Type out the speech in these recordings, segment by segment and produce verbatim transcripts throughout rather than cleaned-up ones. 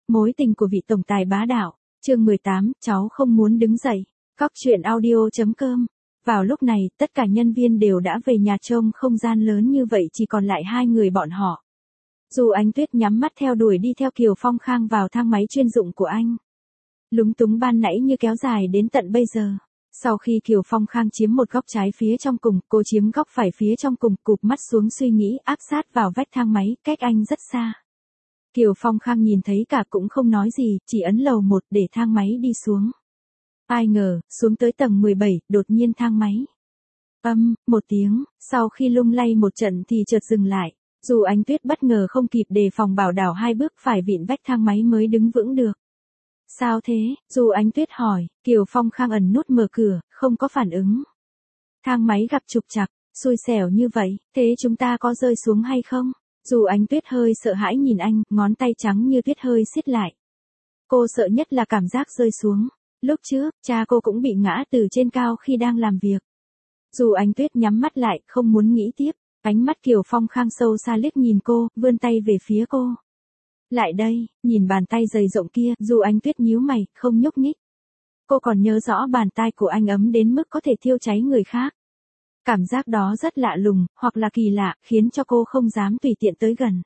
Mối tình của vị tổng tài bá đạo, chương mười tám, cháu không muốn đứng dậy. Góc truyện audio.com. Vào lúc này, tất cả nhân viên đều đã về nhà trông không gian lớn như vậy chỉ còn lại hai người bọn họ. Dù Ánh Tuyết nhắm mắt theo đuổi đi theo Kiều Phong Khang vào thang máy chuyên dụng của anh. Lúng túng ban nãy như kéo dài đến tận bây giờ. Sau khi Kiều Phong Khang chiếm một góc trái phía trong cùng, cô chiếm góc phải phía trong cùng, cụp mắt xuống suy nghĩ áp sát vào vách thang máy, cách anh rất xa. Kiều Phong Khang nhìn thấy cả cũng không nói gì, chỉ ấn lầu một để thang máy đi xuống. Ai ngờ, xuống tới tầng mười bảy, đột nhiên thang máy. Âm, một tiếng, sau khi lung lay một trận thì chợt dừng lại. Dù Ánh Tuyết bất ngờ không kịp đề phòng bảo đảo hai bước phải vịn vách thang máy mới đứng vững được. Sao thế? Dù Ánh Tuyết hỏi, Kiều Phong Khang ẩn nút mở cửa, không có phản ứng. Thang máy gặp trục trặc, xui xẻo như vậy, thế chúng ta có rơi xuống hay không? Dù Ánh Tuyết hơi sợ hãi nhìn anh, ngón tay trắng như tuyết hơi siết lại. Cô sợ nhất là cảm giác rơi xuống. Lúc trước, cha cô cũng bị ngã từ trên cao khi đang làm việc. Dù Ánh Tuyết nhắm mắt lại, không muốn nghĩ tiếp, ánh mắt Kiều Phong Khang sâu xa liếc nhìn cô, vươn tay về phía cô. Lại đây, nhìn bàn tay dày rộng kia, dù Ánh Tuyết nhíu mày, không nhúc nhích. Cô còn nhớ rõ bàn tay của anh ấm đến mức có thể thiêu cháy người khác. Cảm giác đó rất lạ lùng, hoặc là kỳ lạ, khiến cho cô không dám tùy tiện tới gần.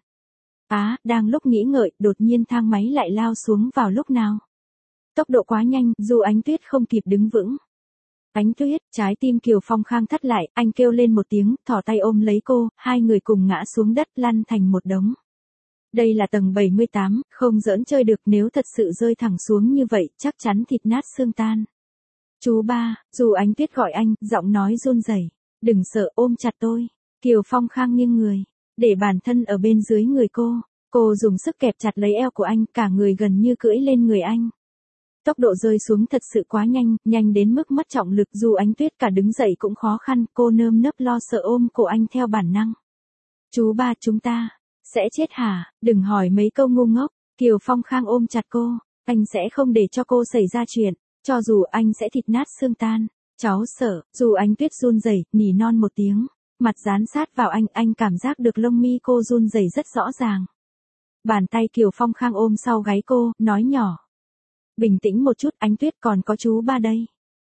Á, đang lúc nghĩ ngợi, đột nhiên thang máy lại lao xuống vào lúc nào. Tốc độ quá nhanh, dù Ánh Tuyết không kịp đứng vững. Ánh Tuyết, trái tim Kiều Phong Khang thắt lại, anh kêu lên một tiếng, thỏ tay ôm lấy cô, hai người cùng ngã xuống đất lăn thành một đống. Đây là tầng bảy mươi tám, không giỡn chơi được, nếu thật sự rơi thẳng xuống như vậy, chắc chắn thịt nát xương tan. Chú ba, dù Ánh Tuyết gọi anh, giọng nói run rẩy. Đừng sợ, ôm chặt tôi. Kiều Phong Khang nghiêng người, để bản thân ở bên dưới người cô. Cô dùng sức kẹp chặt lấy eo của anh, cả người gần như cưỡi lên người anh. Tốc độ rơi xuống thật sự quá nhanh, nhanh đến mức mất trọng lực, dù Ánh Tuyết cả đứng dậy cũng khó khăn, cô nơm nớp lo sợ ôm cổ anh theo bản năng. Chú ba, chúng ta sẽ chết hả? Đừng hỏi mấy câu ngu ngốc. Kiều Phong Khang ôm chặt cô, anh sẽ không để cho cô xảy ra chuyện, cho dù anh sẽ thịt nát xương tan. Cháu sợ, dù Ánh Tuyết run rẩy, nỉ non một tiếng, mặt dán sát vào anh, anh cảm giác được lông mi cô run rẩy rất rõ ràng. Bàn tay Kiều Phong Khang ôm sau gáy cô, nói nhỏ. Bình tĩnh một chút, Ánh Tuyết, còn có chú ba đây.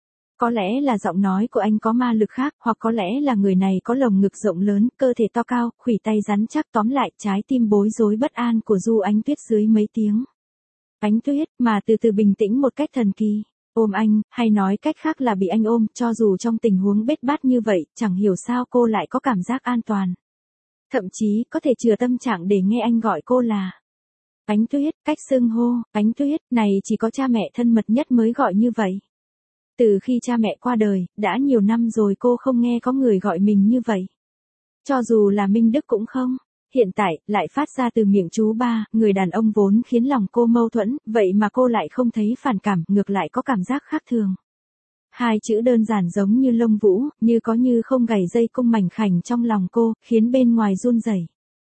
Có lẽ là giọng nói của anh có ma lực khác, hoặc có lẽ là người này có lồng ngực rộng lớn, cơ thể to cao, khuỷu tay rắn chắc, tóm lại trái tim bối rối bất an của Du Ánh Tuyết dưới mấy tiếng. Ánh Tuyết, mà từ từ bình tĩnh một cách thần kỳ. Ôm anh, hay nói cách khác là bị anh ôm, cho dù trong tình huống bết bát như vậy, chẳng hiểu sao cô lại có cảm giác an toàn. Thậm chí, có thể chừa tâm trạng để nghe anh gọi cô là Ánh Tuyết, cách xưng hô, Ánh Tuyết, này chỉ có cha mẹ thân mật nhất mới gọi như vậy. Từ khi cha mẹ qua đời, đã nhiều năm rồi cô không nghe có người gọi mình như vậy. Cho dù là Minh Đức cũng không. Hiện tại, lại phát ra từ miệng chú ba, người đàn ông vốn khiến lòng cô mâu thuẫn, vậy mà cô lại không thấy phản cảm, ngược lại có cảm giác khác thường. Hai chữ đơn giản giống như lông vũ, như có như không gảy dây cung mảnh khảnh trong lòng cô, khiến bên ngoài run rẩy.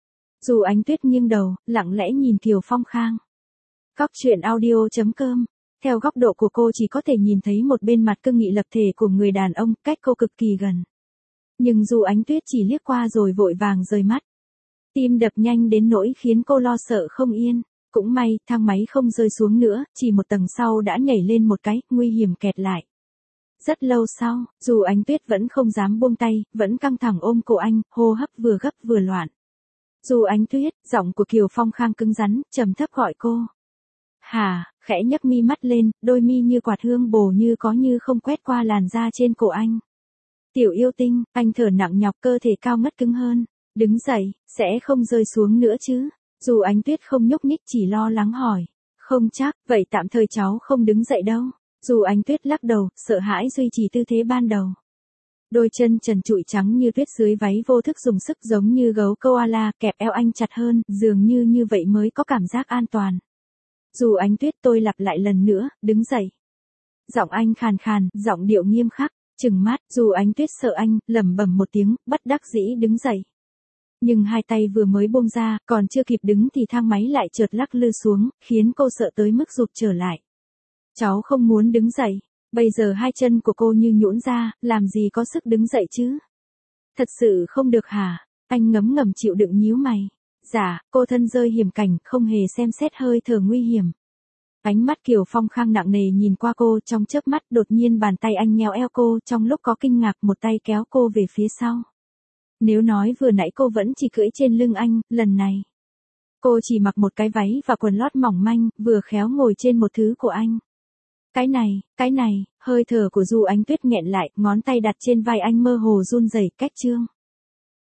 Dù Ánh Tuyết nghiêng đầu, lặng lẽ nhìn Kiều Phong Khang. Góc truyện audio.com. Theo góc độ của cô chỉ có thể nhìn thấy một bên mặt cương nghị lập thể của người đàn ông, cách cô cực kỳ gần. Nhưng dù Ánh Tuyết chỉ liếc qua rồi vội vàng rời mắt. Tim đập nhanh đến nỗi khiến cô lo sợ không yên. Cũng may, thang máy không rơi xuống nữa, chỉ một tầng sau đã nhảy lên một cái, nguy hiểm kẹt lại. Rất lâu sau, dù Ánh Tuyết vẫn không dám buông tay, vẫn căng thẳng ôm cổ anh, hô hấp vừa gấp vừa loạn. Dù Ánh Tuyết, giọng của Kiều Phong Khang cứng rắn, trầm thấp gọi cô. Hà, khẽ nhấc mi mắt lên, đôi mi như quạt hương bổ như có như không quét qua làn da trên cổ anh. Tiểu yêu tinh, anh thở nặng nhọc, cơ thể cao ngất cứng hơn. Đứng dậy, sẽ không rơi xuống nữa chứ? Dù Ánh Tuyết không nhúc nhích chỉ lo lắng hỏi. Không chắc, vậy tạm thời cháu không đứng dậy đâu. Dù Ánh Tuyết lắc đầu, sợ hãi duy trì tư thế ban đầu. Đôi chân trần trụi trắng như tuyết dưới váy vô thức dùng sức giống như gấu koala, kẹp eo anh chặt hơn, dường như như vậy mới có cảm giác an toàn. Dù Ánh Tuyết, tôi lặp lại lần nữa, đứng dậy. Giọng anh khàn khàn, giọng điệu nghiêm khắc, trừng mắt, dù Ánh Tuyết sợ anh, lẩm bẩm một tiếng, bất đắc dĩ đứng dậy. Nhưng hai tay vừa mới buông ra, còn chưa kịp đứng thì thang máy lại chợt lắc lư xuống, khiến cô sợ tới mức rụt trở lại. Cháu không muốn đứng dậy. Bây giờ hai chân của cô như nhũn ra, làm gì có sức đứng dậy chứ? Thật sự không được hả? Anh ngấm ngầm chịu đựng nhíu mày. Dạ, cô thân rơi hiểm cảnh, không hề xem xét hơi thở nguy hiểm. Ánh mắt Kiều Phong Khang nặng nề nhìn qua cô, trong chớp mắt đột nhiên bàn tay anh nhéo eo cô, trong lúc có kinh ngạc một tay kéo cô về phía sau. Nếu nói vừa nãy cô vẫn chỉ cưỡi trên lưng anh, lần này cô chỉ mặc một cái váy và quần lót mỏng manh, vừa khéo ngồi trên một thứ của anh. Cái này, cái này, hơi thở của Du Ánh Tuyết nghẹn lại, ngón tay đặt trên vai anh mơ hồ run rẩy, cách trương.